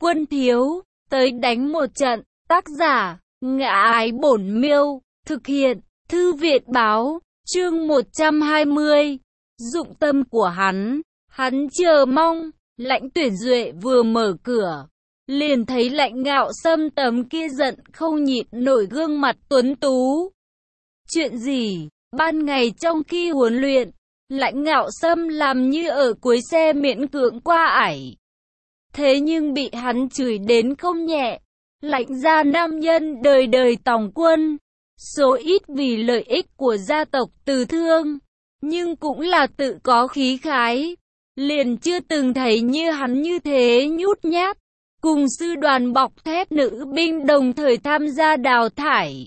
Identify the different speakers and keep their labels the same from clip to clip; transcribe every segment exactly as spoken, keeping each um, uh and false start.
Speaker 1: Quân thiếu, tới đánh một trận. Tác giả, Ngã Ái Bổn Miêu. Thực hiện, Thư viện báo. Chương một trăm hai mươi. Dụng tâm của hắn. Hắn chờ mong. Lãnh Tuyển Duệ vừa mở cửa, liền thấy Lãnh Ngạo Sâm tấm kia giận không nhịn nổi gương mặt tuấn tú. Chuyện gì? Ban ngày trong khi huấn luyện, Lãnh Ngạo Sâm làm như ở cuối xe miễn cưỡng qua ải. Thế nhưng bị hắn chửi đến không nhẹ. Lãnh gia nam nhân đời đời tòng quân, số ít vì lợi ích của gia tộc từ thương, nhưng cũng là tự có khí khái. Liền chưa từng thấy như hắn như thế nhút nhát, cùng sư đoàn bọc thép nữ binh đồng thời tham gia đào thải.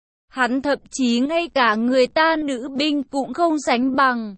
Speaker 1: Hắn thậm chí ngay cả người ta nữ binh cũng không sánh bằng.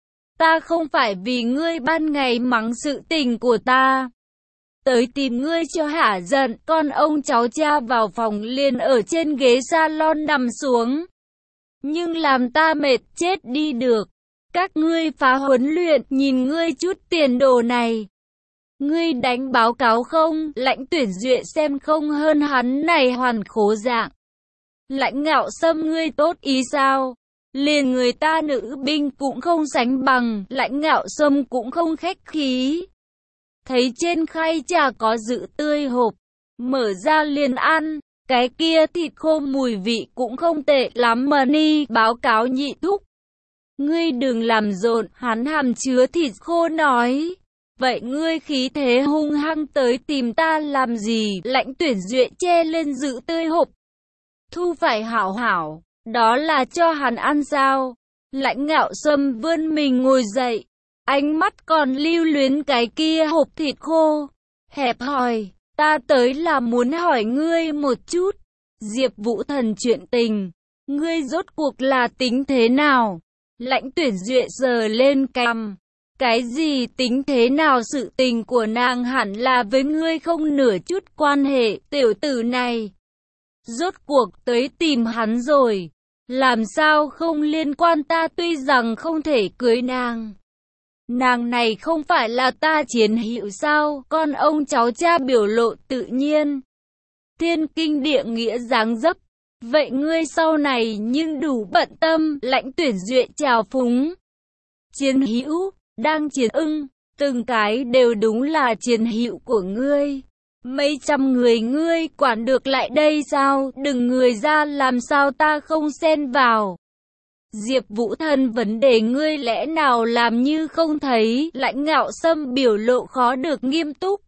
Speaker 1: Ta không phải vì ngươi ban ngày mắng sự tình của ta tới tìm ngươi cho hả giận. Con ông cháu cha vào phòng liền ở trên ghế salon nằm xuống. Nhưng làm ta mệt chết đi được. Các ngươi phá huấn luyện, nhìn ngươi chút tiền đồ này. Ngươi đánh báo cáo không? Lãnh Tuyển Duệ xem không hơn hắn này hoàn khố dạng. Lãnh Ngạo Sâm, ngươi tốt ý sao? Liền người ta nữ binh cũng không sánh bằng. Lãnh Ngạo Sâm cũng không khách khí. Thấy trên khay trà có dự tươi hộp, mở ra liền ăn. Cái kia thịt khô mùi vị cũng không tệ lắm mà ni. Báo cáo nhị thúc, ngươi đừng làm rộn. Hắn hàm chứa thịt khô nói. Vậy ngươi khí thế hung hăng tới tìm ta làm gì? Lãnh Tuyển Duệ che lên dự tươi hộp. Thu phải hảo hảo, đó là cho hắn ăn sao? Lãnh Ngạo Sâm vươn mình ngồi dậy, ánh mắt còn lưu luyến cái kia hộp thịt khô. Hẹp hỏi, ta tới là muốn hỏi ngươi một chút. Diệp Vũ Thần chuyện tình, ngươi rốt cuộc là tính thế nào? Lãnh Tuyển Duệ sờ lên cằm. Cái gì tính thế nào? Sự tình của nàng hẳn là với ngươi không nửa chút quan hệ. Tiểu tử này rốt cuộc tới tìm hắn rồi, làm sao không liên quan ta? Tuy rằng không thể cưới nàng, nàng này không phải là ta chiến hữu sao? Con ông cháu cha biểu lộ tự nhiên, thiên kinh địa nghĩa dáng dấp. Vậy ngươi sau này nhưng đủ bận tâm. Lãnh Tuyển Duệ chào phúng. Chiến hữu, đang chiến ưng, từng cái đều đúng là chiến hữu của ngươi. Mấy trăm người ngươi quản được lại đây sao? Đừng người ra, làm sao ta không xen vào? Diệp Vũ Thần, vấn đề ngươi lẽ nào làm như không thấy? Lãnh Ngạo Sâm biểu lộ khó được nghiêm túc.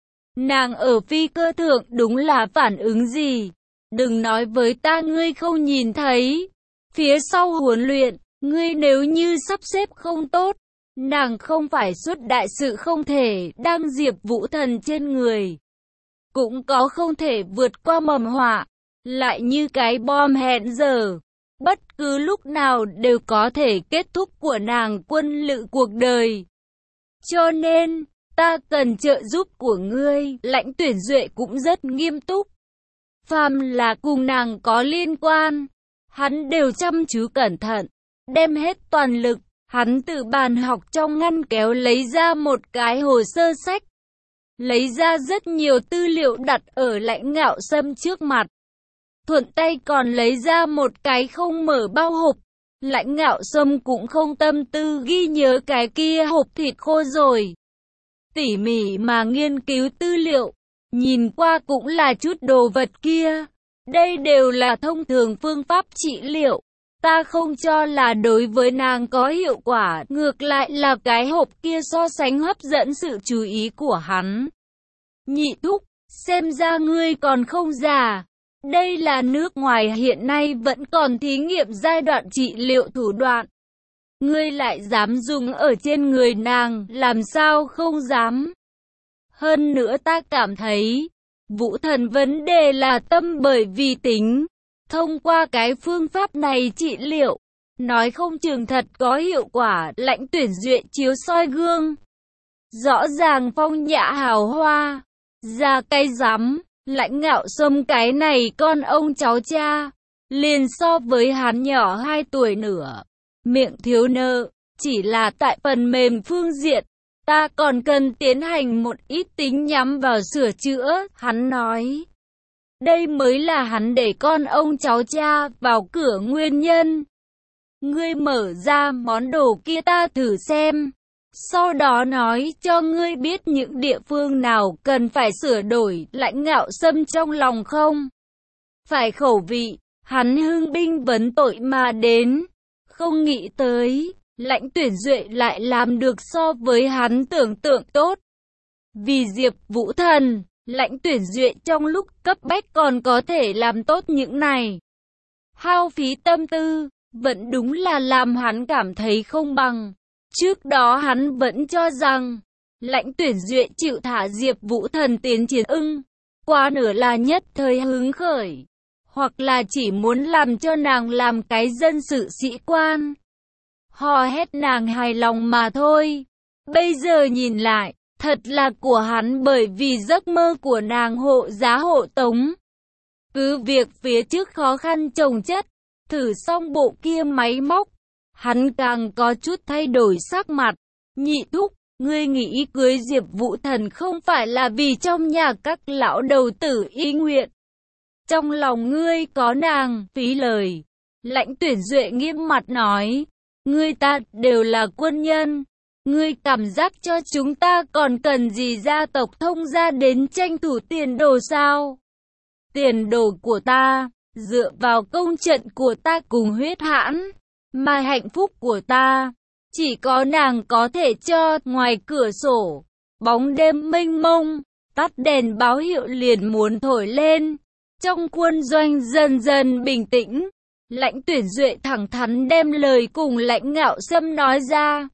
Speaker 1: Nàng ở phi cơ thượng đúng là phản ứng gì? Đừng nói với ta ngươi không nhìn thấy. Phía sau huấn luyện, ngươi nếu như sắp xếp không tốt, nàng không phải xuất đại sự không thể. Đang Diệp Vũ Thần trên người cũng có không thể vượt qua mầm họa, lại như cái bom hẹn giờ, bất cứ lúc nào đều có thể kết thúc của nàng quân lự cuộc đời. Cho nên, ta cần trợ giúp của ngươi. Lãnh Tuyển Duệ cũng rất nghiêm túc. Phàm là cùng nàng có liên quan, hắn đều chăm chú cẩn thận, đem hết toàn lực. Hắn từ bàn học trong ngăn kéo lấy ra một cái hồ sơ sách, lấy ra rất nhiều tư liệu đặt ở Lãnh Ngạo Sâm trước mặt. Thuận tay còn lấy ra một cái không mở bao hộp. Lãnh Ngạo Sâm cũng không tâm tư ghi nhớ cái kia hộp thịt khô rồi. Tỉ mỉ mà nghiên cứu tư liệu, nhìn qua cũng là chút đồ vật kia. Đây đều là thông thường phương pháp trị liệu. Ta không cho là đối với nàng có hiệu quả, ngược lại là cái hộp kia so sánh hấp dẫn sự chú ý của hắn. Nhị thúc, xem ra ngươi còn không già. Đây là nước ngoài hiện nay vẫn còn thí nghiệm giai đoạn trị liệu thủ đoạn. Ngươi lại dám dùng ở trên người nàng, làm sao không dám? Hơn nữa ta cảm thấy, Vũ Thần vấn đề là tâm, bởi vì tính. Thông qua cái phương pháp này trị liệu, nói không chừng thật có hiệu quả. Lãnh Tuyển Duệ chiếu soi gương, rõ ràng phong nhã hào hoa, ra cái rắm. Lãnh Ngạo Sâm cái này con ông cháu cha, liền so với hắn nhỏ hai tuổi nữa. Miệng thiếu nợ, chỉ là tại phần mềm phương diện, ta còn cần tiến hành một ít tính nhắm vào sửa chữa, hắn nói. Đây mới là hắn để con ông cháu cha vào cửa nguyên nhân. Ngươi mở ra món đồ kia ta thử xem. Sau đó nói cho ngươi biết những địa phương nào cần phải sửa đổi. Lãnh Ngạo Sâm trong lòng không phải khẩu vị, hắn hưng binh vấn tội mà đến. Không nghĩ tới, Lãnh Tuyển Duệ lại làm được so với hắn tưởng tượng tốt. Vì Diệp Vũ Thần, Lãnh Tuyển Duệ trong lúc cấp bách còn có thể làm tốt những này. Hao phí tâm tư, vẫn đúng là làm hắn cảm thấy không bằng. Trước đó hắn vẫn cho rằng, Lãnh Tuyển Duệ chịu thả Diệp Vũ Thần tiến chiến ưng, quá nửa là nhất thời hứng khởi, hoặc là chỉ muốn làm cho nàng làm cái dân sự sĩ quan. Hò hét nàng hài lòng mà thôi. Bây giờ nhìn lại, thật là của hắn bởi vì giấc mơ của nàng hộ giá hộ tống. Cứ việc phía trước khó khăn chồng chất, thử xong bộ kia máy móc, hắn càng có chút thay đổi sắc mặt. Nhị thúc, ngươi nghĩ cưới Diệp Vũ Thần không phải là vì trong nhà các lão đầu tử ý nguyện. Trong lòng ngươi có nàng, phí lời. Lãnh Tuyển Duệ nghiêm mặt nói, ngươi ta đều là quân nhân. Ngươi cảm giác cho chúng ta còn cần gì gia tộc thông gia đến tranh thủ tiền đồ sao? Tiền đồ của ta, dựa vào công trận của ta cùng huyết hãn, mà hạnh phúc của ta, chỉ có nàng có thể cho. Ngoài cửa sổ, bóng đêm mênh mông, tắt đèn báo hiệu liền muốn thổi lên. Trong quân doanh dần dần bình tĩnh, Lãnh Tuyển Duệ thẳng thắn đem lời cùng Lãnh Ngạo Sâm nói ra.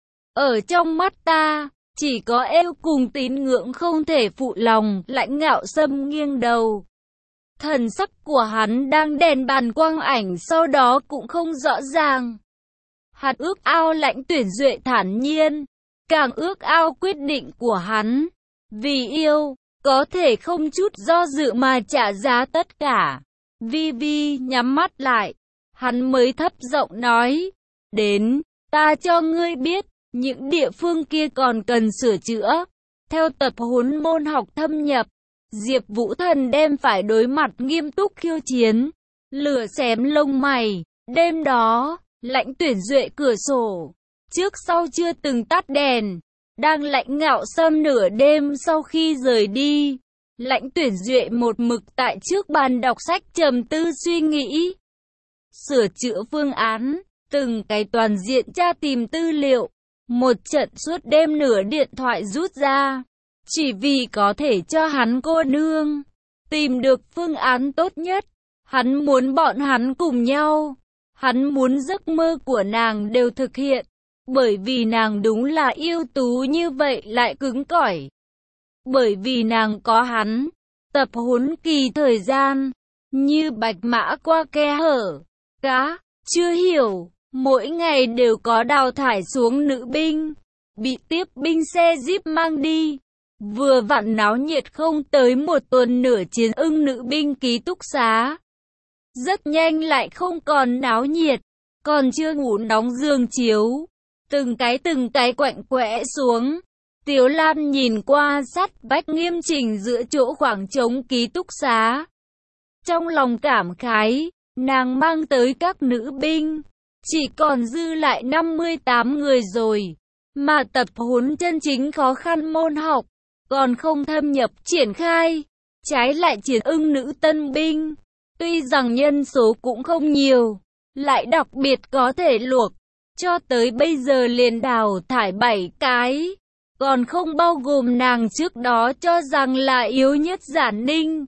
Speaker 1: Ở trong mắt ta, chỉ có yêu cùng tín ngưỡng không thể phụ lòng. Lãnh Ngạo Sâm nghiêng đầu. Thần sắc của hắn đang đèn bàn quang ảnh sau đó cũng không rõ ràng. Hắn ước ao Lãnh Tuyển Duệ thản nhiên, càng ước ao quyết định của hắn. Vì yêu, có thể không chút do dự mà trả giá tất cả. Vi Vi nhắm mắt lại, hắn mới thấp giọng nói, đến, ta cho ngươi biết, những địa phương kia còn cần sửa chữa. Theo tập huấn môn học thâm nhập, Diệp Vũ Thần đem phải đối mặt nghiêm túc khiêu chiến, lửa xém lông mày. Đêm đó, Lãnh Tuyển Duệ cửa sổ, trước sau chưa từng tắt đèn, đang Lãnh Ngạo Sâm nửa đêm sau khi rời đi. Lãnh Tuyển Duệ một mực tại trước bàn đọc sách trầm tư suy nghĩ, sửa chữa phương án, từng cái toàn diện tra tìm tư liệu. Một trận suốt đêm nửa điện thoại rút ra, chỉ vì có thể cho hắn cô nương tìm được phương án tốt nhất. Hắn muốn bọn hắn cùng nhau, hắn muốn giấc mơ của nàng đều thực hiện, bởi vì nàng đúng là yêu tú như vậy lại cứng cỏi. Bởi vì nàng có hắn, tập huấn kỳ thời gian, như bạch mã qua khe hở, cá, chưa hiểu. Mỗi ngày đều có đào thải xuống nữ binh, bị tiếp binh xe jeep mang đi. Vừa vặn náo nhiệt không tới một tuần nửa chiến ưng nữ binh ký túc xá. Rất nhanh lại không còn náo nhiệt, còn chưa ngủ nóng giường chiếu. Từng cái từng cái quạnh quẽ xuống. Tiếu Lan nhìn qua sát vách nghiêm chỉnh giữa chỗ khoảng trống ký túc xá. Trong lòng cảm khái, nàng mang tới các nữ binh. Chỉ còn dư lại năm mươi tám người rồi, mà tập huấn chân chính khó khăn môn học, còn không thâm nhập triển khai. Trái lại chiến ưng nữ tân binh, tuy rằng nhân số cũng không nhiều, lại đặc biệt có thể luộc, cho tới bây giờ liền đào thải bảy cái, còn không bao gồm nàng trước đó cho rằng là yếu nhất Giản Ninh.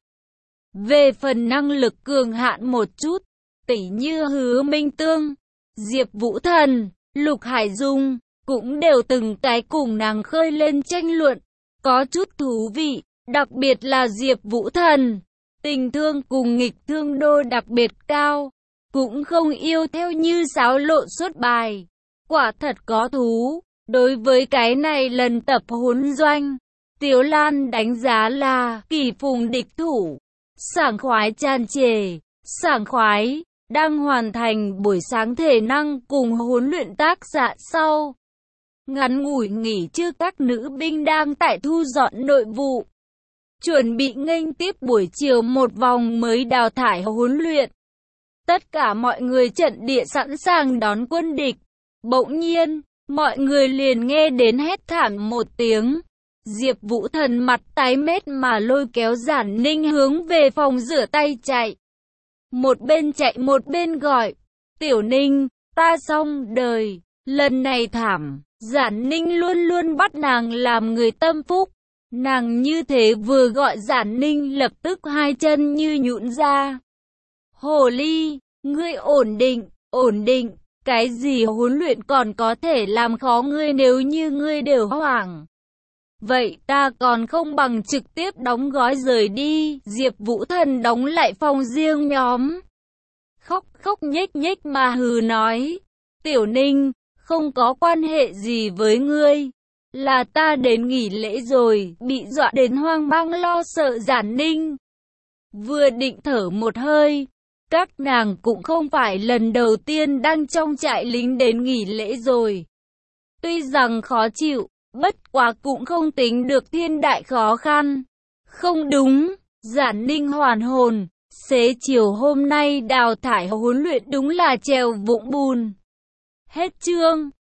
Speaker 1: Về phần năng lực cường hạn một chút, tỉ như Hứa Minh Tương, Diệp Vũ Thần, Lục Hải Dung, cũng đều từng cái cùng nàng khơi lên tranh luận, có chút thú vị, đặc biệt là Diệp Vũ Thần, tình thương cùng nghịch thương đô đặc biệt cao, cũng không yêu theo như xáo lộn suốt bài, quả thật có thú. Đối với cái này lần tập huấn doanh, Tiếu Lan đánh giá là kỳ phùng địch thủ, sảng khoái tràn trề, sảng khoái. Đang hoàn thành buổi sáng thể năng cùng huấn luyện tác dạ sau. Ngắn ngủi nghỉ trước các nữ binh đang tại thu dọn nội vụ, chuẩn bị nghênh tiếp buổi chiều một vòng mới đào thải huấn luyện. Tất cả mọi người trận địa sẵn sàng đón quân địch. Bỗng nhiên, mọi người liền nghe đến hét thảm một tiếng. Diệp Vũ Thần mặt tái mét mà lôi kéo Giản Ninh hướng về phòng rửa tay chạy. Một bên chạy một bên gọi, Tiểu Ninh, ta xong đời, lần này thảm. Giản Ninh luôn luôn bắt nàng làm người tâm phúc. Nàng như thế vừa gọi Giản Ninh lập tức hai chân như nhũn ra. Hồ ly, ngươi ổn định, ổn định, cái gì huấn luyện còn có thể làm khó ngươi nếu như ngươi đều hoảng. Vậy ta còn không bằng trực tiếp đóng gói rời đi. Diệp Vũ Thần đóng lại phòng riêng nhóm. Khóc khóc nhếch nhếch mà hừ nói, Tiểu Ninh, không có quan hệ gì với ngươi. Là ta đến nghỉ lễ rồi, bị dọa đến hoang mang lo sợ. Giản Ninh vừa định thở một hơi. Các nàng cũng không phải lần đầu tiên đang trong trại lính đến nghỉ lễ rồi. Tuy rằng khó chịu, bất quá cũng không tính được thiên đại khó khăn. Không đúng, Giản Ninh hoàn hồn, xế chiều hôm nay đào thải huấn luyện đúng là trèo vũng bùn. Hết chương.